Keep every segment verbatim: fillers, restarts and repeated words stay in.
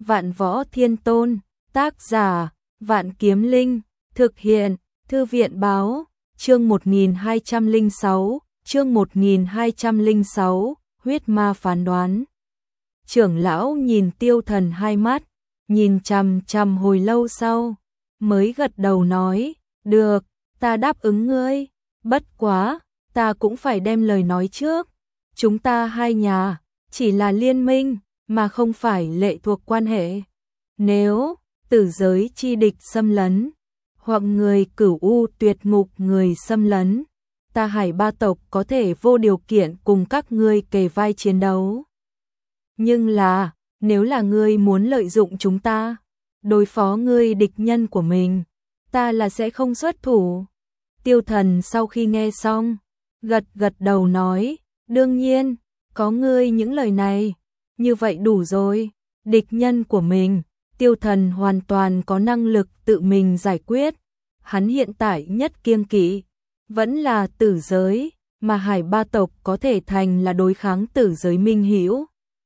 Vạn Võ Thiên Tôn, tác giả, Vạn Kiếm Linh, thực hiện, Thư viện báo, chương một nghìn hai trăm lẻ sáu, chương một nghìn hai trăm lẻ sáu, huyết ma phán đoán. Trưởng lão nhìn Tiêu Thần hai mắt, nhìn chằm chằm hồi lâu sau, mới gật đầu nói, được, ta đáp ứng ngươi, bất quá, ta cũng phải đem lời nói trước. Chúng ta hai nhà, chỉ là liên minh, mà không phải lệ thuộc quan hệ. Nếu, tử giới chi địch xâm lấn, hoặc người cửu u tuyệt ngục người xâm lấn, ta Hải Ba tộc có thể vô điều kiện cùng các ngươi kề vai chiến đấu. Nhưng là, nếu là ngươi muốn lợi dụng chúng ta, đối phó ngươi địch nhân của mình, ta là sẽ không xuất thủ. Tiêu Thần sau khi nghe xong, gật gật đầu nói, đương nhiên, có ngươi những lời này, như vậy đủ rồi, địch nhân của mình, Tiêu Thần hoàn toàn có năng lực tự mình giải quyết, hắn hiện tại nhất kiêng kỵ, vẫn là tử giới, mà Hải Ba tộc có thể thành là đối kháng tử giới minh hữu,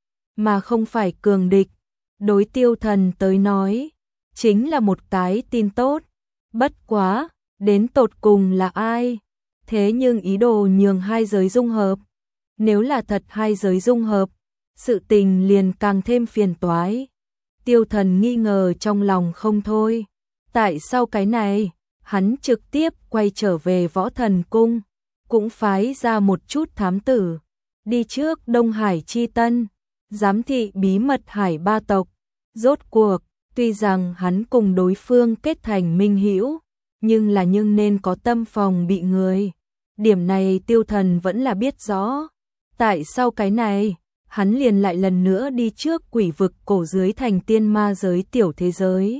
mà không phải cường địch, đối Tiêu Thần tới nói, chính là một cái tin tốt, bất quá, đến tột cùng là ai, thế nhưng ý đồ nhường hai giới dung hợp, nếu là thật hai giới dung hợp, sự tình liền càng thêm phiền toái. Tiêu Thần nghi ngờ trong lòng không thôi, tại sao cái này, hắn trực tiếp quay trở về Võ Thần Cung, cũng phái ra một chút thám tử, đi trước Đông Hải Chi Tân, giám thị bí mật Hải Ba tộc. Rốt cuộc, tuy rằng hắn cùng đối phương kết thành minh hữu, nhưng là nhưng nên có tâm phòng bị người. Điểm này Tiêu Thần vẫn là biết rõ. Tại sao cái này, hắn liền lại lần nữa đi trước quỷ vực cổ dưới thành tiên ma giới tiểu thế giới.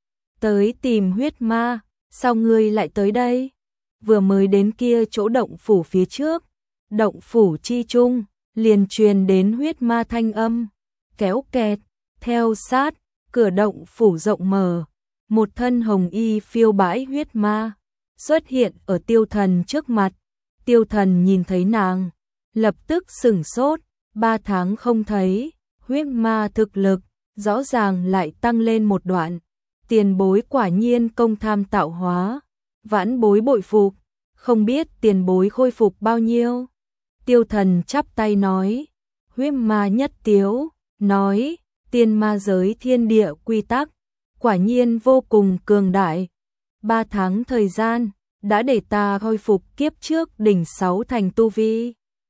Tới tìm huyết ma, sao ngươi lại tới đây? Vừa mới đến kia chỗ động phủ phía trước, động phủ chi trung, liền truyền đến huyết ma thanh âm, kéo kẹt, theo sát, cửa động phủ rộng mở, một thân hồng y phiêu bãi huyết ma, xuất hiện ở Tiêu Thần trước mặt. Tiêu Thần nhìn thấy nàng, lập tức sửng sốt, ba tháng không thấy, huyết ma thực lực, rõ ràng lại tăng lên một đoạn, tiền bối quả nhiên công tham tạo hóa, vãn bối bội phục, không biết tiền bối khôi phục bao nhiêu. Tiêu Thần chắp tay nói, huyết ma nhất tiếu, nói, tiên ma giới thiên địa quy tắc, quả nhiên vô cùng cường đại, ba tháng thời gian, đã để ta khôi phục kiếp trước đỉnh sáu thành tu vi.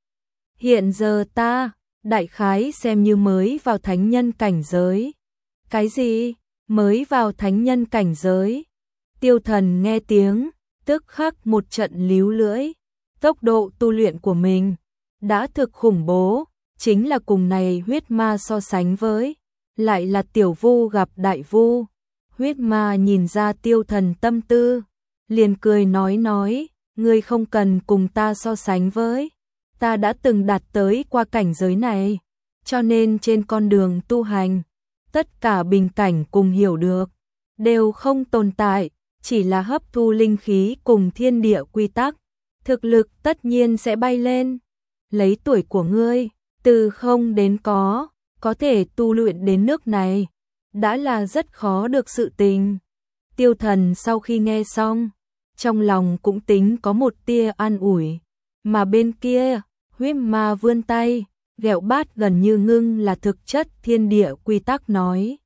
Hiện giờ ta, đại khái xem như mới vào thánh nhân cảnh giới. Cái gì? Mới vào thánh nhân cảnh giới? Tiêu Thần nghe tiếng, tức khắc một trận líu lưỡi. Tốc độ tu luyện của mình đã thực khủng bố, chính là cùng này huyết ma so sánh với, lại là tiểu vu gặp đại vu. Huyết ma nhìn ra Tiêu Thần tâm tư, liền cười nói nói, ngươi không cần cùng ta so sánh với, ta đã từng đạt tới qua cảnh giới này, cho nên trên con đường tu hành, tất cả bình cảnh cùng hiểu được, đều không tồn tại, chỉ là hấp thu linh khí cùng thiên địa quy tắc, thực lực tất nhiên sẽ bay lên. Lấy tuổi của ngươi, từ không đến có, có thể tu luyện đến nước này, đã là rất khó được sự tình. Tiêu Thần sau khi nghe xong, trong lòng cũng tính có một tia an ủi, mà bên kia, huyết ma vươn tay, ghẹo bát gần như ngưng là thực chất thiên địa quy tắc nói.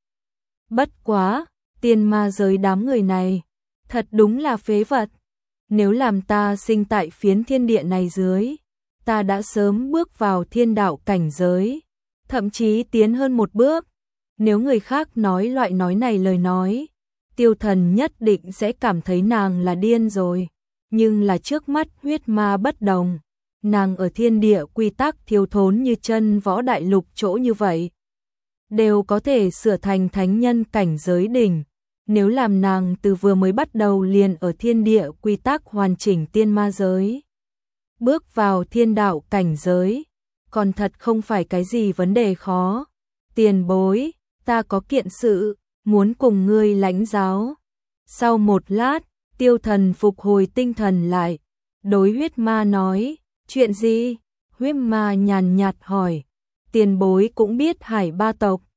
Bất quá, tiên ma giới đám người này, thật đúng là phế vật, nếu làm ta sinh tại phiến thiên địa này dưới, ta đã sớm bước vào thiên đạo cảnh giới, thậm chí tiến hơn một bước. Nếu người khác nói loại nói này lời nói, Tiêu Thần nhất định sẽ cảm thấy nàng là điên rồi. Nhưng là trước mắt huyết ma bất đồng, nàng ở thiên địa quy tắc thiếu thốn như chân võ đại lục chỗ như vậy, đều có thể sửa thành thánh nhân cảnh giới đỉnh. Nếu làm nàng từ vừa mới bắt đầu liền ở thiên địa quy tắc hoàn chỉnh tiên ma giới, bước vào thiên đạo cảnh giới, còn thật không phải cái gì vấn đề khó. Tiền bối, ta có kiện sự, muốn cùng ngươi lãnh giáo. Sau một lát, Tiêu Thần phục hồi tinh thần lại, đối huyết ma nói, chuyện gì? Huyết ma nhàn nhạt hỏi, tiền bối cũng biết Hải Ba tộc,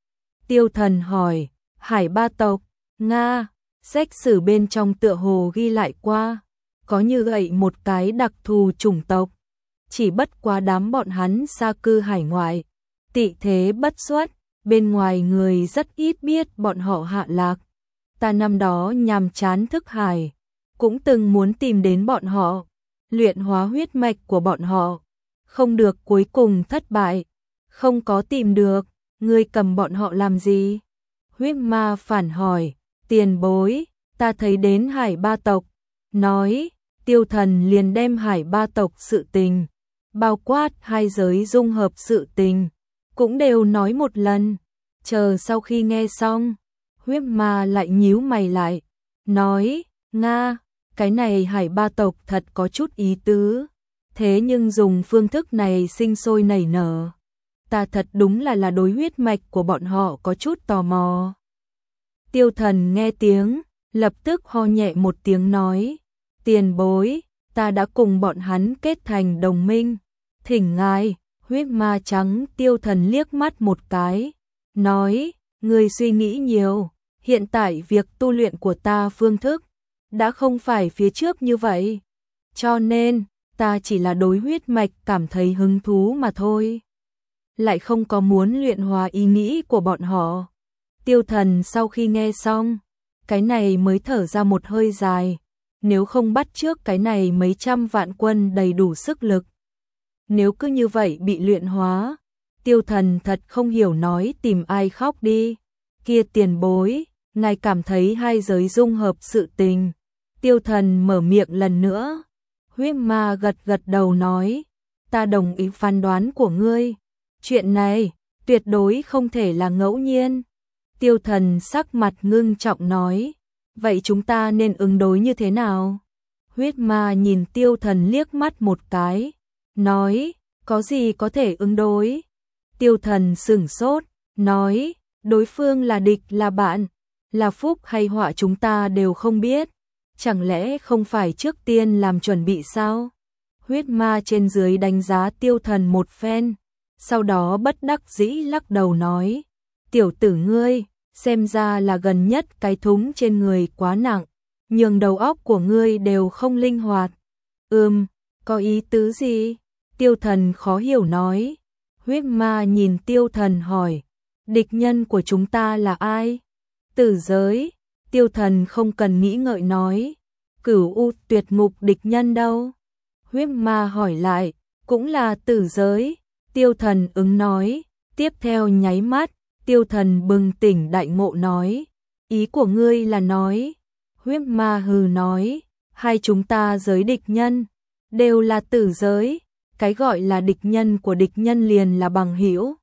Tiêu Thần hỏi, Hải Ba tộc, Nga, sách sử bên trong tựa hồ ghi lại qua, có như vậy một cái đặc thù chủng tộc, chỉ bất quá đám bọn hắn xa cư hải ngoại, tị thế bất xuất, bên ngoài người rất ít biết bọn họ hạ lạc. Ta năm đó nhàm chán thức hải, cũng từng muốn tìm đến bọn họ, luyện hóa huyết mạch của bọn họ, không được, cuối cùng thất bại, không có tìm được. Ngươi cầm bọn họ làm gì? Huyết ma phản hỏi, tiền bối, ta thấy đến Hải Ba tộc, nói, Tiêu Thần liền đem Hải Ba tộc sự tình, bao quát hai giới dung hợp sự tình, cũng đều nói một lần. Chờ sau khi nghe xong, huyết ma lại nhíu mày lại, nói, Nga, cái này Hải Ba tộc thật có chút ý tứ, thế nhưng dùng phương thức này sinh sôi nảy nở, ta thật đúng là là đối huyết mạch của bọn họ có chút tò mò. Tiêu Thần nghe tiếng, lập tức ho nhẹ một tiếng nói, tiền bối, ta đã cùng bọn hắn kết thành đồng minh, thỉnh ngài. Huyết ma trắng Tiêu Thần liếc mắt một cái, nói, ngươi suy nghĩ nhiều, hiện tại việc tu luyện của ta phương thức đã không phải phía trước như vậy, cho nên ta chỉ là đối huyết mạch cảm thấy hứng thú mà thôi, lại không có muốn luyện hóa ý nghĩ của bọn họ. Tiêu Thần sau khi nghe xong, cái này mới thở ra một hơi dài, nếu không bắt trước cái này mấy trăm vạn quân đầy đủ sức lực, nếu cứ như vậy bị luyện hóa, Tiêu Thần thật không hiểu nói tìm ai khóc đi. Kia tiền bối, ngài cảm thấy hai giới dung hợp sự tình. Tiêu Thần mở miệng lần nữa. Huyết ma gật gật đầu nói, ta đồng ý phán đoán của ngươi, chuyện này tuyệt đối không thể là ngẫu nhiên. Tiêu Thần sắc mặt ngưng trọng nói, vậy chúng ta nên ứng đối như thế nào? Huyết ma nhìn Tiêu Thần liếc mắt một cái, nói, có gì có thể ứng đối? Tiêu Thần sửng sốt, nói, đối phương là địch là bạn, là phúc hay họa chúng ta đều không biết, chẳng lẽ không phải trước tiên làm chuẩn bị sao? Huyết ma trên dưới đánh giá Tiêu Thần một phen, sau đó bất đắc dĩ lắc đầu nói, tiểu tử ngươi, xem ra là gần nhất cái thúng trên người quá nặng, nhường đầu óc của ngươi đều không linh hoạt. Ừm, có ý tứ gì? Tiêu Thần khó hiểu nói. Huyết ma nhìn Tiêu Thần hỏi, địch nhân của chúng ta là ai? Tử giới. Tiêu Thần không cần nghĩ ngợi nói, Cửu U Tuyệt Ngục địch nhân đâu? Huyết ma hỏi lại, cũng là tử giới. Tiêu Thần ứng nói, tiếp theo nháy mắt, Tiêu Thần bừng tỉnh đại ngộ nói, ý của ngươi là nói? Huyết ma hừ nói, hai chúng ta giới địch nhân đều là tử giới, cái gọi là địch nhân của địch nhân liền là bằng hữu.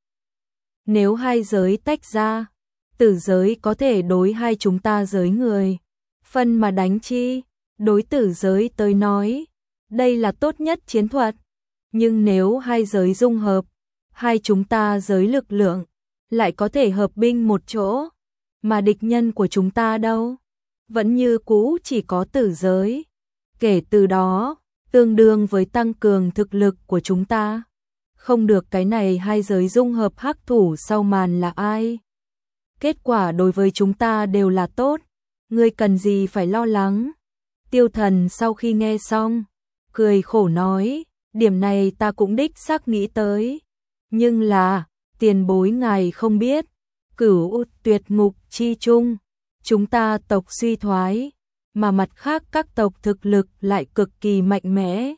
Nếu hai giới tách ra, tử giới có thể đối hai chúng ta giới người phân mà đánh chi, đối tử giới tới nói, đây là tốt nhất chiến thuật. Nhưng nếu hai giới dung hợp, hai chúng ta giới lực lượng lại có thể hợp binh một chỗ, mà địch nhân của chúng ta đâu? Vẫn như cũ chỉ có tử giới. Kể từ đó, tương đương với tăng cường thực lực của chúng ta. Không được, cái này hai giới dung hợp hắc thủ sau màn là ai? Kết quả đối với chúng ta đều là tốt, ngươi cần gì phải lo lắng? Tiêu Thần sau khi nghe xong, cười khổ nói, điểm này ta cũng đích xác nghĩ tới. Nhưng là, tiền bối ngài không biết, Cửu U Tuyệt Ngục chi chung, chúng ta tộc suy thoái, mà mặt khác các tộc thực lực lại cực kỳ mạnh mẽ.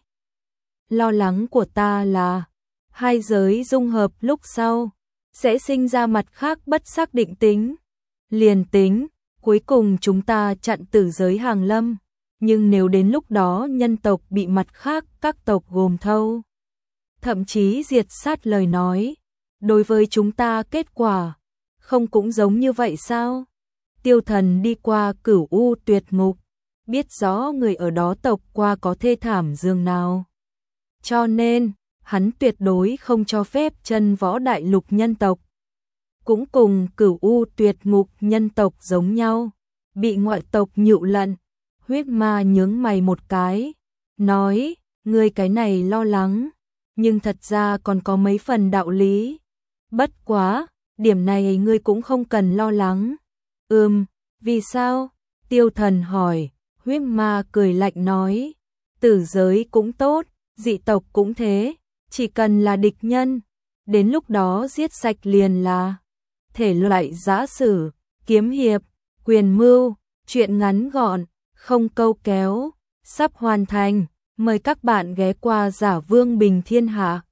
Lo lắng của ta là, hai giới dung hợp lúc sau, sẽ sinh ra mặt khác bất xác định tính. Liền tính, cuối cùng chúng ta chặn tử giới hàng lâm, nhưng nếu đến lúc đó nhân tộc bị mặt khác các tộc gồm thâu, thậm chí diệt sát lời nói, đối với chúng ta kết quả, không cũng giống như vậy sao? Tiêu Thần đi qua Cửu U Tuyệt Ngục, biết rõ người ở đó tộc qua có thê thảm dường nào. Cho nên, hắn tuyệt đối không cho phép chân võ đại lục nhân tộc, cũng cùng Cửu U Tuyệt Ngục nhân tộc giống nhau, bị ngoại tộc nhụ lận. Huyết ma nhướng mày một cái, nói, ngươi cái này lo lắng, nhưng thật ra còn có mấy phần đạo lý. Bất quá, điểm này ngươi cũng không cần lo lắng. Ừm, vì sao? Tiêu Thần hỏi. Huyết Ma cười lạnh nói, tử giới cũng tốt, dị tộc cũng thế, chỉ cần là địch nhân, đến lúc đó giết sạch liền là. Thể loại giã sử, kiếm hiệp, quyền mưu, truyện ngắn gọn, không câu kéo, sắp hoàn thành, mời các bạn ghé qua Giả Vương Bình Thiên Hạ.